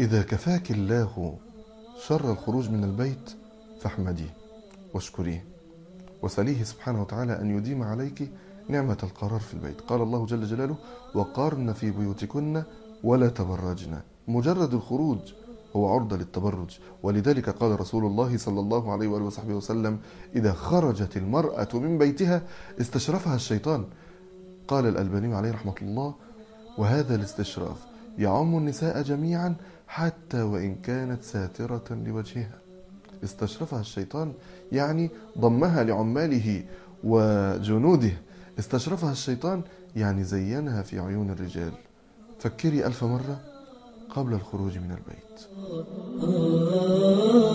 إذا كفاك الله شر الخروج من البيت فاحمديه واشكريه وسليه سبحانه وتعالى أن يديم عليك نعمة القرار في البيت. قال الله جل جلاله: وقارن في بيوتكن ولا تبرجن. مجرد الخروج هو عرضة للتبرج، ولذلك قال رسول الله صلى الله عليه وآله وصحبه وسلم: إذا خرجت المرأة من بيتها استشرفها الشيطان. قال الألباني عليه رحمة الله: وهذا الاستشراف يعم النساء جميعا حتى وإن كانت ساترة لوجهها. استشرفها الشيطان يعني ضمها لعماله وجنوده. استشرفها الشيطان يعني زينها في عيون الرجال. فكري 1000 مرة قبل الخروج من البيت.